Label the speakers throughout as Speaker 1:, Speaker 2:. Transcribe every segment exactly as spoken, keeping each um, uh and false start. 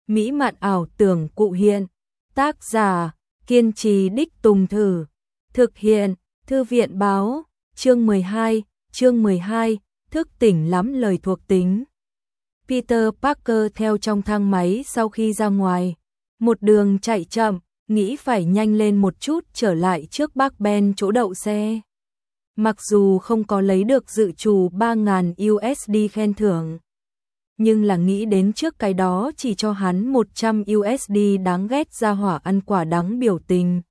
Speaker 1: mỹ mạn ảo tưởng cụ hiện. Tác giả, kiên trì đích tùng thử. Thực hiện, Thư viện báo, chương mười hai, chương mười hai, thức tỉnh lắm lời thuộc tính. Peter Parker theo trong thang máy sau khi ra ngoài. Một đường chạy chậm, nghĩ phải nhanh lên một chút trở lại trước bác Ben chỗ đậu xe. Mặc dù không có lấy được dự trù ba nghìn u ét đê khen thưởng, nhưng là nghĩ đến trước cái đó chỉ cho hắn một trăm u ét đê đáng ghét ra hỏa ăn quả đắng biểu tình.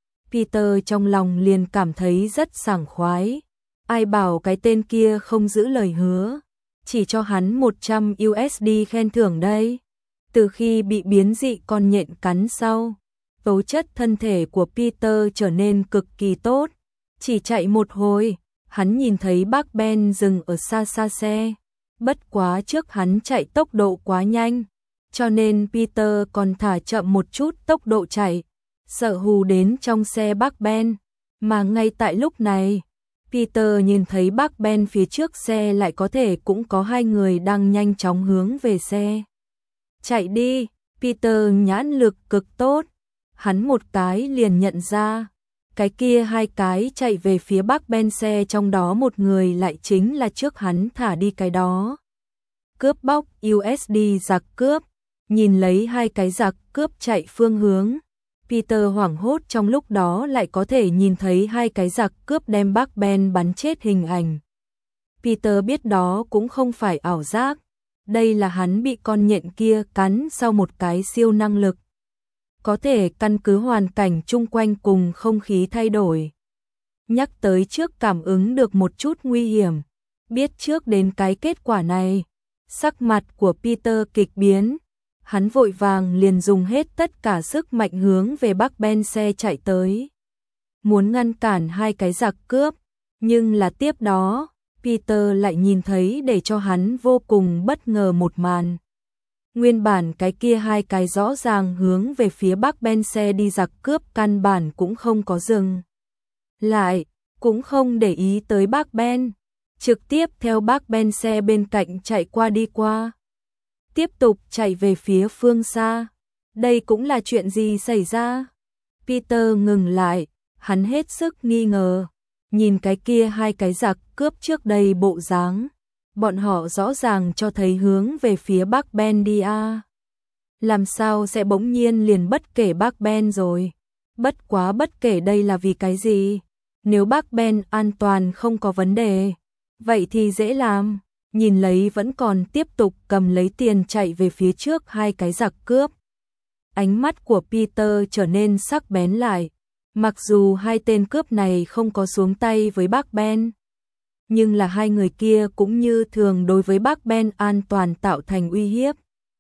Speaker 1: Peter trong lòng liền cảm thấy rất sảng khoái. Ai bảo cái tên kia không giữ lời hứa, chỉ cho hắn một trăm u ét đê khen thưởng đây. Từ khi bị biến dị con nhện cắn sau, tố chất thân thể của Peter trở nên cực kỳ tốt. Chỉ chạy một hồi, hắn nhìn thấy bác Ben dừng ở xa xa xe. Bất quá trước hắn chạy tốc độ quá nhanh, cho nên Peter còn thả chậm một chút tốc độ chạy, sợ hù đến trong xe bác Ben. Mà ngay tại lúc này, Peter nhìn thấy bác Ben phía trước xe lại có thể cũng có hai người đang nhanh chóng hướng về xe. Chạy đi, Peter nhãn lực cực tốt, hắn một cái liền nhận ra. Cái kia hai cái chạy về phía bác Ben xe, trong đó một người lại chính là trước hắn thả đi cái đó. Cướp bóc u ét đê giặc cướp, nhìn lấy hai cái giặc cướp chạy phương hướng. Peter hoảng hốt, trong lúc đó lại có thể nhìn thấy hai cái giặc cướp đem bác Ben bắn chết hình ảnh. Peter biết đó cũng không phải ảo giác, đây là hắn bị con nhện kia cắn sau một cái siêu năng lực. Có thể căn cứ hoàn cảnh chung quanh cùng không khí thay đổi. Nhắc tới trước cảm ứng được một chút nguy hiểm, biết trước đến cái kết quả này. Sắc mặt của Peter kịch biến, hắn vội vàng liền dùng hết tất cả sức mạnh hướng về bác Ben xe chạy tới. Muốn ngăn cản hai cái giặc cướp, nhưng là tiếp đó, Peter lại nhìn thấy để cho hắn vô cùng bất ngờ một màn. Nguyên bản cái kia hai cái rõ ràng hướng về phía bác Ben xe đi giặc cướp căn bản cũng không có dừng lại, cũng không để ý tới bác Ben, trực tiếp theo bác Ben xe bên cạnh chạy qua đi qua. Tiếp tục chạy về phía phương xa. Đây cũng là chuyện gì xảy ra? Peter ngừng lại, hắn hết sức nghi ngờ, nhìn cái kia hai cái giặc cướp trước đây bộ dáng. Bọn họ rõ ràng cho thấy hướng về phía bác Ben đi a. Làm sao sẽ bỗng nhiên liền bất kể bác Ben rồi? Bất quá bất kể đây là vì cái gì? Nếu bác Ben an toàn không có vấn đề, vậy thì dễ làm. Nhìn lấy vẫn còn tiếp tục cầm lấy tiền chạy về phía trước hai cái giặc cướp. Ánh mắt của Peter trở nên sắc bén lại. Mặc dù hai tên cướp này không có xuống tay với bác Ben, nhưng là hai người kia cũng như thường đối với bác Ben an toàn tạo thành uy hiếp.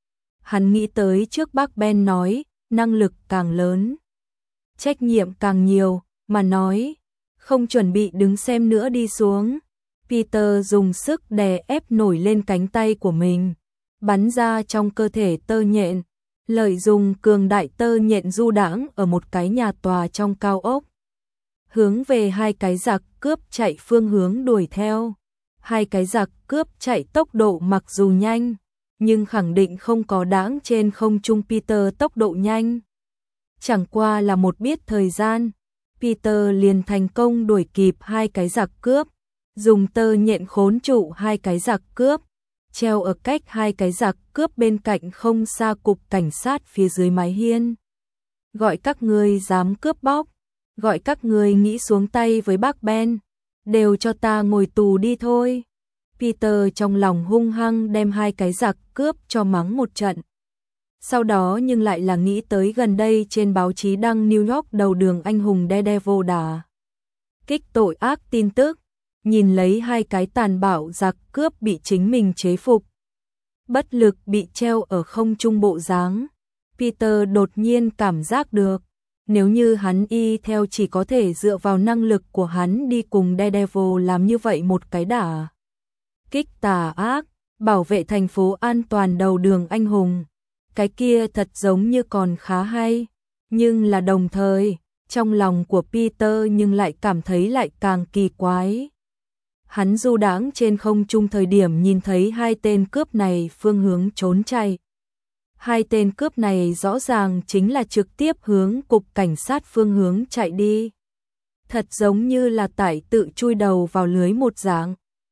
Speaker 1: Hắn nghĩ tới trước bác Ben nói, năng lực càng lớn, trách nhiệm càng nhiều, mà nói, không chuẩn bị đứng xem nữa đi xuống. Peter dùng sức đè ép nổi lên cánh tay của mình, bắn ra trong cơ thể tơ nhện, lợi dụng cường đại tơ nhện du đãng ở một cái nhà tòa trong cao ốc. Hướng về hai cái giặc cướp chạy phương hướng đuổi theo. Hai cái giặc cướp chạy tốc độ mặc dù nhanh, nhưng khẳng định không có đáng trên không trung Peter tốc độ nhanh. Chẳng qua là một biết thời gian, Peter liền thành công đuổi kịp hai cái giặc cướp, dùng tơ nhện khốn trụ hai cái giặc cướp, treo ở cách hai cái giặc cướp bên cạnh không xa cục cảnh sát phía dưới mái hiên. Gọi các ngươi dám cướp bóc, gọi các ngươi nghĩ xuống tay với bác Ben, đều cho ta ngồi tù đi thôi. Peter trong lòng hung hăng đem hai cái giặc cướp cho mắng một trận. Sau đó nhưng lại là nghĩ tới gần đây trên báo chí đăng New York đầu đường anh hùng Daredevil đả kích tội ác tin tức, nhìn lấy hai cái tàn bạo giặc cướp bị chính mình chế phục, bất lực bị treo ở không trung bộ dáng. Peter đột nhiên cảm giác được, nếu như hắn y theo chỉ có thể dựa vào năng lực của hắn đi cùng Daredevil làm như vậy một cái đả kích tà ác, bảo vệ thành phố an toàn đầu đường anh hùng. Cái kia thật giống như còn khá hay, nhưng là đồng thời, trong lòng của Peter nhưng lại cảm thấy lại càng kỳ quái. Hắn du đãng trên không trung thời điểm nhìn thấy hai tên cướp này phương hướng trốn chạy. Hai tên cướp này rõ ràng chính là trực tiếp hướng cục cảnh sát phương hướng chạy đi. Thật giống như là tại tự chui đầu vào lưới một dạng.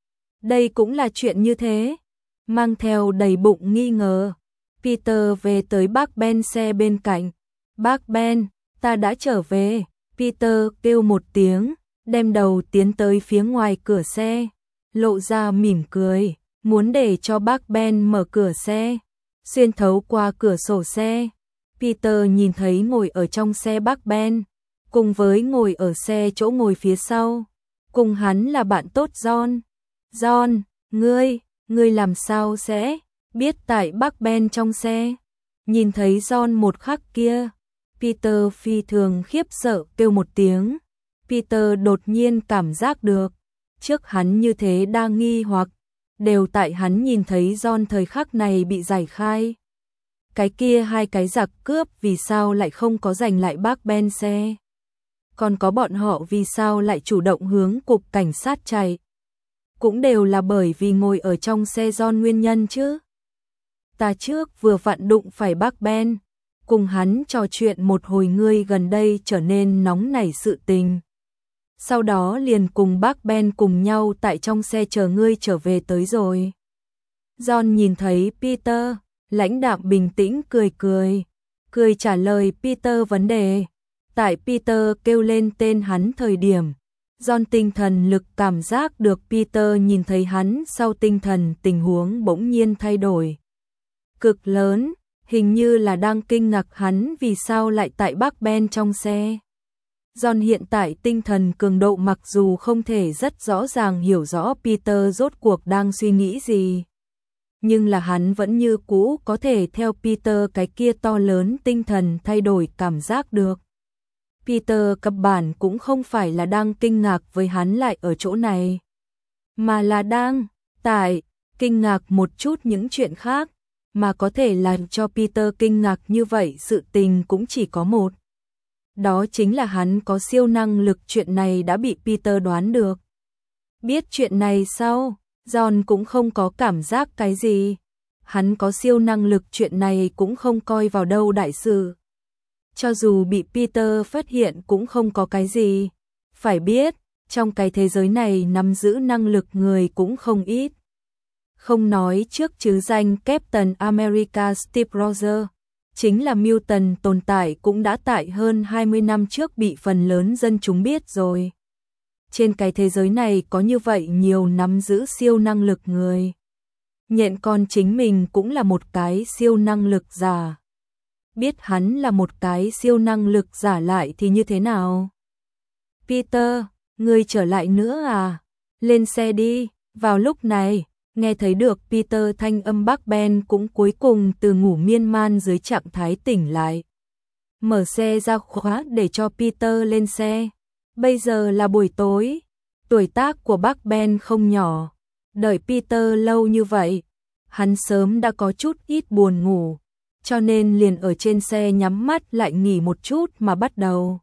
Speaker 1: Đây cũng là chuyện như thế. Mang theo đầy bụng nghi ngờ, Peter về tới bác Ben xe bên cạnh. Bác Ben, ta đã trở về. Peter kêu một tiếng, đem đầu tiến tới phía ngoài cửa xe, lộ ra mỉm cười, muốn để cho bác Ben mở cửa xe. Xuyên thấu qua cửa sổ xe, Peter nhìn thấy ngồi ở trong xe bác Ben, cùng với ngồi ở xe chỗ ngồi phía sau, cùng hắn là bạn tốt John. John, ngươi, ngươi làm sao sẽ biết tại bác Ben trong xe? Nhìn thấy John một khắc kia, Peter phi thường khiếp sợ kêu một tiếng. Peter đột nhiên cảm giác được, trước hắn như thế đang nghi hoặc, đều tại hắn nhìn thấy John thời khắc này bị giải khai. Cái kia hai cái giặc cướp vì sao lại không có giành lại bác Ben xe? Còn có bọn họ vì sao lại chủ động hướng cục cảnh sát chạy? Cũng đều là bởi vì ngồi ở trong xe John nguyên nhân chứ. Ta trước vừa vặn đụng phải bác Ben, cùng hắn trò chuyện một hồi ngươi gần đây trở nên nóng nảy sự tình. Sau đó liền cùng bác Ben cùng nhau tại trong xe chờ ngươi trở về tới rồi. John nhìn thấy Peter, lãnh đạm bình tĩnh cười cười, cười trả lời Peter vấn đề. Tại Peter kêu lên tên hắn thời điểm, John tinh thần lực cảm giác được Peter nhìn thấy hắn sau tinh thần tình huống bỗng nhiên thay đổi. Cực lớn, hình như là đang kinh ngạc hắn vì sao lại tại bác Ben trong xe. John hiện tại tinh thần cường độ mặc dù không thể rất rõ ràng hiểu rõ Peter rốt cuộc đang suy nghĩ gì, nhưng là hắn vẫn như cũ có thể theo Peter cái kia to lớn tinh thần thay đổi cảm giác được. Peter căn bản cũng không phải là đang kinh ngạc với hắn lại ở chỗ này, mà là đang tại kinh ngạc một chút những chuyện khác, mà có thể làm cho Peter kinh ngạc như vậy sự tình cũng chỉ có một. Đó chính là hắn có siêu năng lực, chuyện này đã bị Peter đoán được. Biết chuyện này sau, John cũng không có cảm giác cái gì. Hắn có siêu năng lực chuyện này cũng không coi vào đâu đại sự. Cho dù bị Peter phát hiện cũng không có cái gì. Phải biết, trong cái thế giới này nắm giữ năng lực người cũng không ít. Không nói trước chứ danh Captain America Steve Rogers, chính là Mutant tồn tại cũng đã tại hơn hai mươi năm trước bị phần lớn dân chúng biết rồi. Trên cái thế giới này có như vậy nhiều nắm giữ siêu năng lực người. Nhện con chính mình cũng là một cái siêu năng lực giả. Biết hắn là một cái siêu năng lực giả lại thì như thế nào? Peter, ngươi trở lại nữa à? Lên xe đi. Vào lúc này, nghe thấy được Peter thanh âm bác Ben cũng cuối cùng từ ngủ miên man dưới trạng thái tỉnh lại. Mở xe ra khóa để cho Peter lên xe. Bây giờ là buổi tối, tuổi tác của bác Ben không nhỏ. Đợi Peter lâu như vậy, hắn sớm đã có chút ít buồn ngủ, cho nên liền ở trên xe nhắm mắt lại nghỉ một chút mà bắt đầu.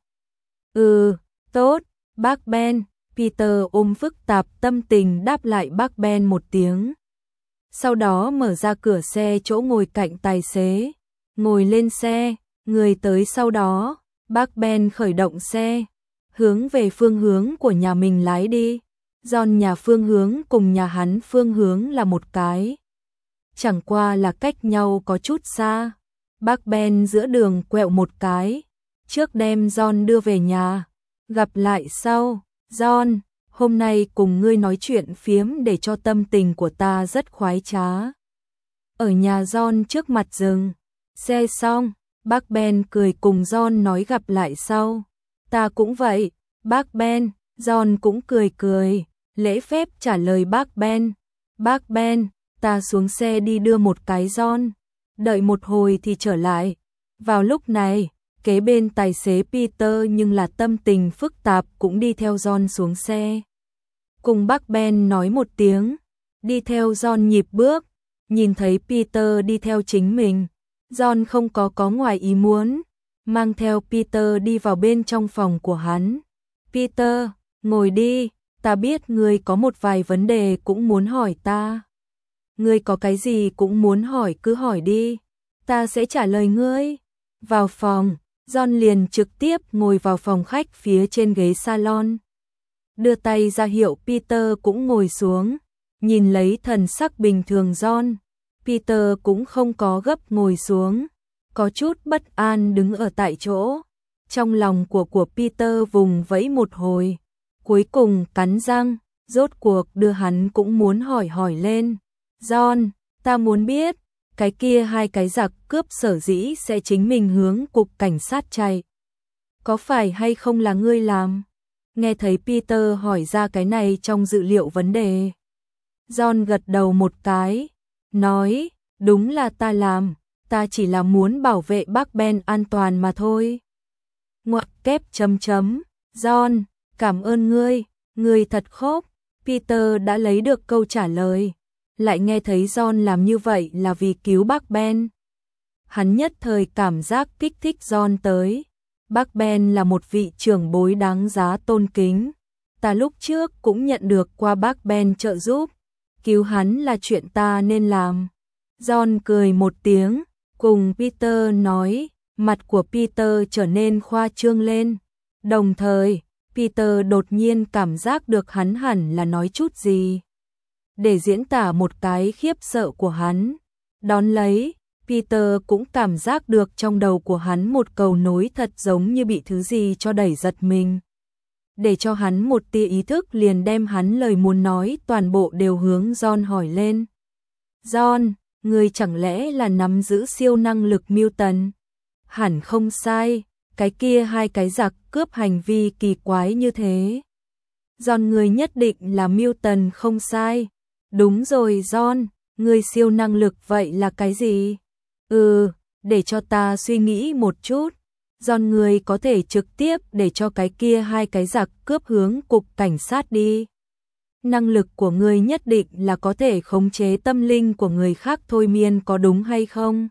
Speaker 1: Ừ, tốt, bác Ben. Peter ôm phức tạp tâm tình đáp lại bác Ben một tiếng. Sau đó mở ra cửa xe chỗ ngồi cạnh tài xế, ngồi lên xe, người tới sau đó, bác Ben khởi động xe, hướng về phương hướng của nhà mình lái đi. John nhà phương hướng cùng nhà hắn phương hướng là một cái, chẳng qua là cách nhau có chút xa. Bác Ben giữa đường quẹo một cái, trước đem John đưa về nhà. Gặp lại sau. John, hôm nay cùng ngươi nói chuyện phiếm để cho tâm tình của ta rất khoái trá. Ở nhà John trước mặt dừng xe xong, bác Ben cười cùng John nói gặp lại sau. Ta cũng vậy, bác Ben. John cũng cười cười, lễ phép trả lời bác Ben. Bác Ben, ta xuống xe đi đưa một cái John. Đợi một hồi thì trở lại. Vào lúc này, kế bên tài xế Peter nhưng là tâm tình phức tạp cũng đi theo John xuống xe. Cùng bác Ben nói một tiếng, đi theo John nhịp bước, nhìn thấy Peter đi theo chính mình. John không có có ngoài ý muốn, mang theo Peter đi vào bên trong phòng của hắn. Peter, ngồi đi, ta biết ngươi có một vài vấn đề cũng muốn hỏi ta. Ngươi có cái gì cũng muốn hỏi cứ hỏi đi. ta sẽ trả lời ngươi. Vào phòng, John liền trực tiếp ngồi vào phòng khách phía trên ghế salon. Đưa tay ra hiệu Peter cũng ngồi xuống, nhìn lấy thần sắc bình thường John. Peter cũng không có gấp ngồi xuống, có chút bất an đứng ở tại chỗ. Trong lòng của của Peter vùng vẫy một hồi, cuối cùng cắn răng, rốt cuộc đưa hắn cũng muốn hỏi hỏi lên. John, ta muốn biết, cái kia hai cái giặc cướp sở dĩ sẽ chính mình hướng cục cảnh sát chạy. Có phải hay không là ngươi làm? Nghe thấy Peter hỏi ra cái này trong dự liệu vấn đề. John gật đầu một cái, nói, đúng là ta làm, ta chỉ là muốn bảo vệ bác Ben an toàn mà thôi. Ngoặc kép chấm chấm, John, cảm ơn ngươi, ngươi thật khốc. Peter đã lấy được câu trả lời, lại nghe thấy John làm như vậy là vì cứu bác Ben. Hắn nhất thời cảm giác kích thích John tới. Bác Ben là một vị trưởng bối đáng giá tôn kính. Ta lúc trước cũng nhận được qua bác Ben trợ giúp. Cứu hắn là chuyện ta nên làm. John cười một tiếng, cùng Peter nói, mặt của Peter trở nên khoa trương lên. Đồng thời, Peter đột nhiên cảm giác được hắn hẳn là nói chút gì để diễn tả một cái khiếp sợ của hắn. Đón lấy, Peter cũng cảm giác được trong đầu của hắn một cầu nối thật giống như bị thứ gì cho đẩy giật mình. Để cho hắn một tia ý thức liền đem hắn lời muốn nói toàn bộ đều hướng John hỏi lên. John, ngươi chẳng lẽ là nắm giữ siêu năng lực Mutant? Hẳn không sai, cái kia hai cái giặc cướp hành vi kỳ quái như thế. John, ngươi nhất định là Mutant không sai. Đúng rồi John, ngươi siêu năng lực vậy là cái gì? Ừ, để cho ta suy nghĩ một chút. John, ngươi có thể trực tiếp để cho cái kia hai cái giặc cướp hướng cục cảnh sát đi. Năng lực của ngươi nhất định là có thể khống chế tâm linh của người khác thôi miên có đúng hay không?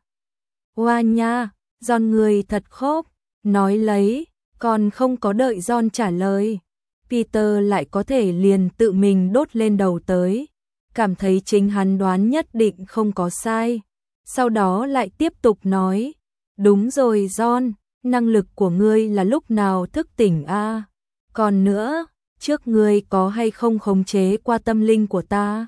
Speaker 1: Hoa nha, John ngươi thật khốc. Nói lấy, còn không có đợi John trả lời. Peter lại có thể liền tự mình đốt lên đầu tới. Cảm thấy chính hắn đoán nhất định không có sai. Sau đó lại tiếp tục nói, đúng rồi John, năng lực của ngươi là lúc nào thức tỉnh a? À? Còn nữa, trước ngươi có hay không khống chế qua tâm linh của ta?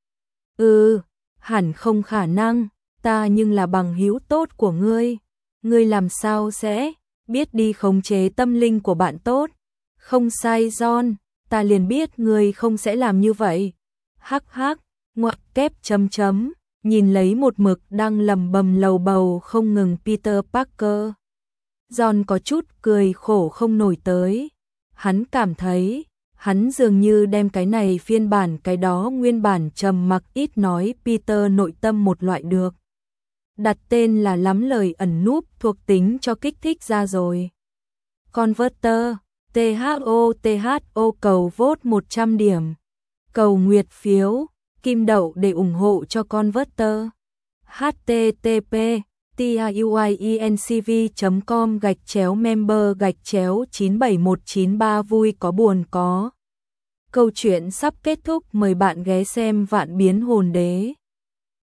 Speaker 1: Ừ, hẳn không khả năng, ta nhưng là bằng hữu tốt của ngươi. Ngươi làm sao sẽ biết đi khống chế tâm linh của bạn tốt? Không sai John, ta liền biết ngươi không sẽ làm như vậy. Hắc hắc, ngoặc kép chấm chấm, nhìn lấy một mực đang lầm bầm lầu bầu không ngừng Peter Parker. John có chút cười khổ không nổi tới. Hắn cảm thấy, hắn dường như đem cái này phiên bản cái đó nguyên bản trầm mặc ít nói Peter nội tâm một loại được. Đặt tên là lắm lời ẩn núp thuộc tính cho kích thích ra rồi. Converter, tê hát o tê hát o cầu vote một trăm điểm. Cầu nguyệt phiếu, kim đậu để ủng hộ cho Converter. http tiuiencv chấm com gạch chéo member gạch chéo chín bảy một chín ba vui có buồn có. Câu chuyện sắp kết thúc, mời bạn ghé xem Vạn Biến Hồn Đế.